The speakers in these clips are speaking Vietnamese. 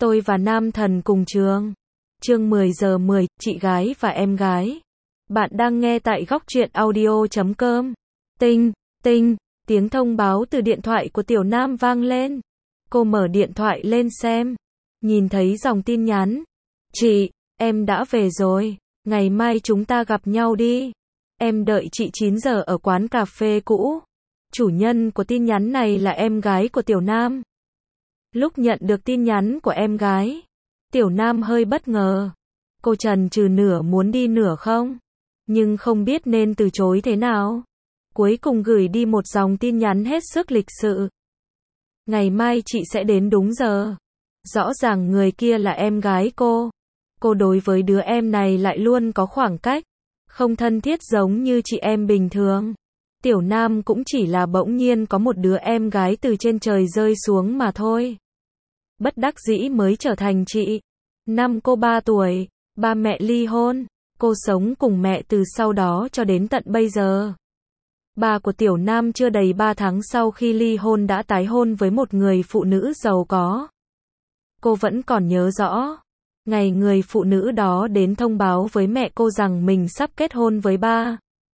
Tôi và nam thần cùng trường. Chương 10 giờ 10, chị gái và em gái. Bạn đang nghe tại góc truyện audio.com. Tinh, tinh, tiếng thông báo từ điện thoại của Tiểu Nam vang lên. Cô mở điện thoại lên xem. Nhìn thấy dòng tin nhắn. Chị, em đã về rồi. Ngày mai chúng ta gặp nhau đi. Em đợi chị 9 giờ ở quán cà phê cũ. Chủ nhân của tin nhắn này là em gái của Tiểu Nam. Lúc nhận được tin nhắn của em gái, Tiểu Nam hơi bất ngờ. Cô chần chừ nửa muốn đi nửa không, nhưng không biết nên từ chối thế nào. Cuối cùng gửi đi một dòng tin nhắn hết sức lịch sự. Ngày mai chị sẽ đến đúng giờ. Rõ ràng người kia là em gái cô. Cô đối với đứa em này lại luôn có khoảng cách, không thân thiết giống như chị em bình thường. Tiểu Nam cũng chỉ là bỗng nhiên có một đứa em gái từ trên trời rơi xuống mà thôi. Bất đắc dĩ mới trở thành chị. Năm cô 3 tuổi, ba mẹ ly hôn. Cô sống cùng mẹ từ sau đó cho đến tận bây giờ. Ba của Tiểu Nam chưa đầy 3 tháng sau khi ly hôn đã tái hôn với một người phụ nữ giàu có. Cô vẫn còn nhớ rõ. Ngày người phụ nữ đó đến thông báo với mẹ cô rằng mình sắp kết hôn với ba.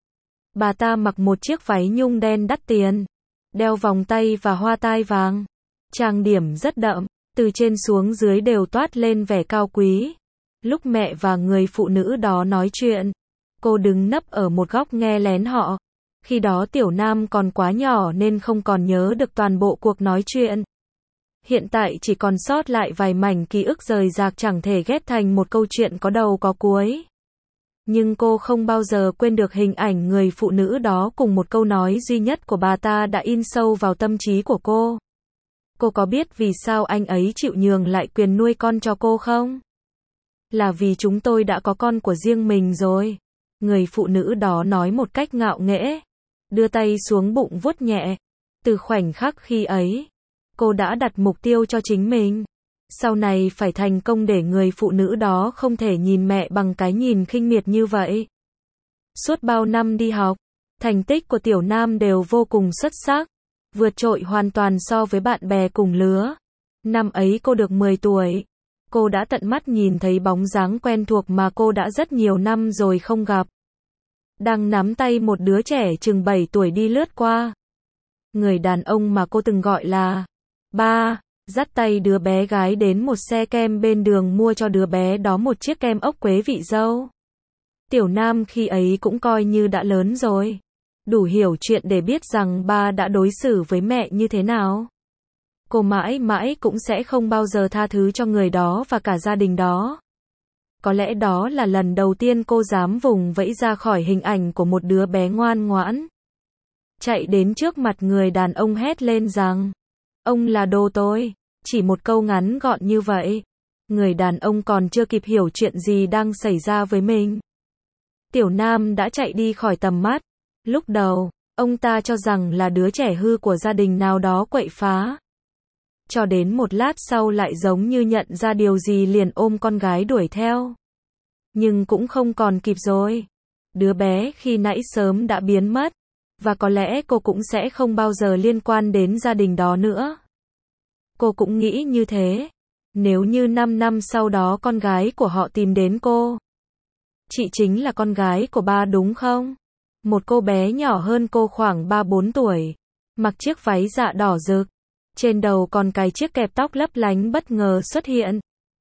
Bà ta mặc một chiếc váy nhung đen đắt tiền, đeo vòng tay và hoa tai vàng, trang điểm rất đậm, từ trên xuống dưới đều toát lên vẻ cao quý. Lúc mẹ và người phụ nữ đó nói chuyện, cô đứng nấp ở một góc nghe lén họ. Khi đó Tiểu Nam còn quá nhỏ nên không còn nhớ được toàn bộ cuộc nói chuyện. Hiện tại chỉ còn sót lại vài mảnh ký ức rời rạc chẳng thể ghép thành một câu chuyện có đầu có cuối. Nhưng cô không bao giờ quên được hình ảnh người phụ nữ đó cùng một câu nói duy nhất của bà ta đã in sâu vào tâm trí của cô. Cô có biết vì sao anh ấy chịu nhường lại quyền nuôi con cho cô không? Là vì chúng tôi đã có con của riêng mình rồi. Người phụ nữ đó nói một cách ngạo nghễ, đưa tay xuống bụng vuốt nhẹ. Từ khoảnh khắc khi ấy, cô đã đặt mục tiêu cho chính mình. Sau này phải thành công để người phụ nữ đó không thể nhìn mẹ bằng cái nhìn khinh miệt như vậy. Suốt bao năm đi học, thành tích của Tiểu Nam đều vô cùng xuất sắc, vượt trội hoàn toàn so với bạn bè cùng lứa. Năm ấy cô được 10 tuổi. Cô đã tận mắt nhìn thấy bóng dáng quen thuộc mà cô đã rất nhiều năm rồi không gặp. Đang nắm tay một đứa trẻ chừng 7 tuổi đi lướt qua. Người đàn ông mà cô từng gọi là ba, dắt tay đứa bé gái đến một xe kem bên đường mua cho đứa bé đó một chiếc kem ốc quế vị dâu. Tiểu Nam khi ấy cũng coi như đã lớn rồi, đủ hiểu chuyện để biết rằng ba đã đối xử với mẹ như thế nào. Cô mãi mãi cũng sẽ không bao giờ tha thứ cho người đó và cả gia đình đó. Có lẽ đó là lần đầu tiên cô dám vùng vẫy ra khỏi hình ảnh của một đứa bé ngoan ngoãn. Chạy đến trước mặt người đàn ông hét lên rằng, ông là đồ tôi. Chỉ một câu ngắn gọn như vậy. Người đàn ông còn chưa kịp hiểu chuyện gì đang xảy ra với mình. Tiểu Nam đã chạy đi khỏi tầm mắt. Lúc đầu, ông ta cho rằng là đứa trẻ hư của gia đình nào đó quậy phá. Cho đến một lát sau lại giống như nhận ra điều gì liền ôm con gái đuổi theo. Nhưng cũng không còn kịp rồi. Đứa bé khi nãy sớm đã biến mất. Và có lẽ cô cũng sẽ không bao giờ liên quan đến gia đình đó nữa. Cô cũng nghĩ như thế. Nếu như 5 năm sau đó con gái của họ tìm đến cô. Chị chính là con gái của ba đúng không? Một cô bé nhỏ hơn cô khoảng 3-4 tuổi. Mặc chiếc váy dạ đỏ rực. Trên đầu còn cài chiếc kẹp tóc lấp lánh bất ngờ xuất hiện.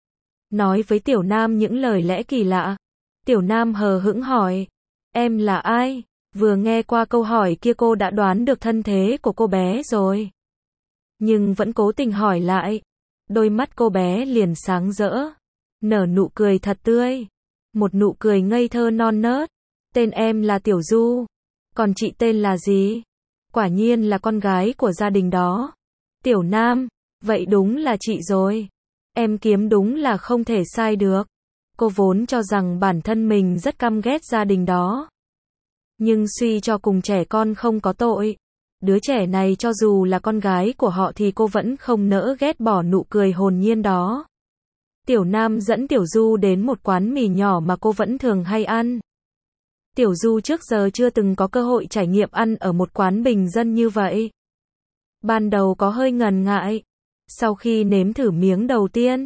Nói với Tiểu Nam những lời lẽ kỳ lạ. Tiểu Nam hờ hững hỏi. Em là ai? Vừa nghe qua câu hỏi kia cô đã đoán được thân thế của cô bé rồi. Nhưng vẫn cố tình hỏi lại. Đôi mắt cô bé liền sáng rỡ. Nở nụ cười thật tươi. Một nụ cười ngây thơ non nớt. Tên em là Tiểu Du. Còn chị tên là gì? Quả nhiên là con gái của gia đình đó. Tiểu Nam. Vậy đúng là chị rồi. Em kiếm đúng là không thể sai được. Cô vốn cho rằng bản thân mình rất căm ghét gia đình đó. Nhưng suy cho cùng trẻ con không có tội. Đứa trẻ này cho dù là con gái của họ thì cô vẫn không nỡ ghét bỏ nụ cười hồn nhiên đó. Tiểu Nam dẫn Tiểu Du đến một quán mì nhỏ mà cô vẫn thường hay ăn. Tiểu Du trước giờ chưa từng có cơ hội trải nghiệm ăn ở một quán bình dân như vậy. Ban đầu có hơi ngần ngại. Sau khi nếm thử miếng đầu tiên,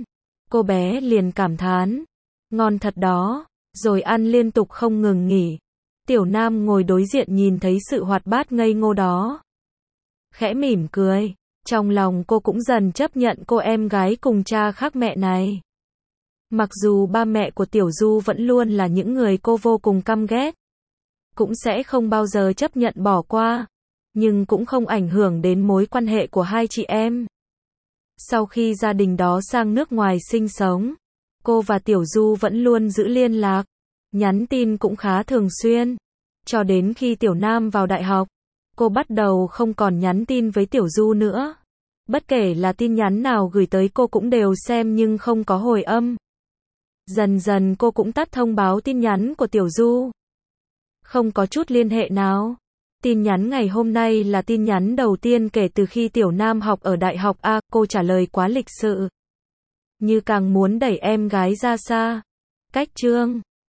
Cô bé liền cảm thán, ngon thật đó, rồi ăn liên tục không ngừng nghỉ. Tiểu Nam ngồi đối diện nhìn thấy sự hoạt bát ngây ngô đó, khẽ mỉm cười, trong lòng cô cũng dần chấp nhận cô em gái cùng cha khác mẹ này. Mặc dù ba mẹ của Tiểu Du vẫn luôn là những người cô vô cùng căm ghét, cũng sẽ không bao giờ chấp nhận bỏ qua, nhưng cũng không ảnh hưởng đến mối quan hệ của hai chị em. Sau khi gia đình đó sang nước ngoài sinh sống, cô và Tiểu Du vẫn luôn giữ liên lạc, nhắn tin cũng khá thường xuyên. Cho đến khi Tiểu Nam vào đại học, cô bắt đầu không còn nhắn tin với Tiểu Du nữa. Bất kể là tin nhắn nào gửi tới cô cũng đều xem nhưng không có hồi âm. Dần dần cô cũng tắt thông báo tin nhắn của Tiểu Du. Không có chút liên hệ nào. Tin nhắn ngày hôm nay là tin nhắn đầu tiên kể từ khi Tiểu Nam học ở đại học A, cô trả lời quá lịch sự. Như càng muốn đẩy em gái ra xa. Cách chương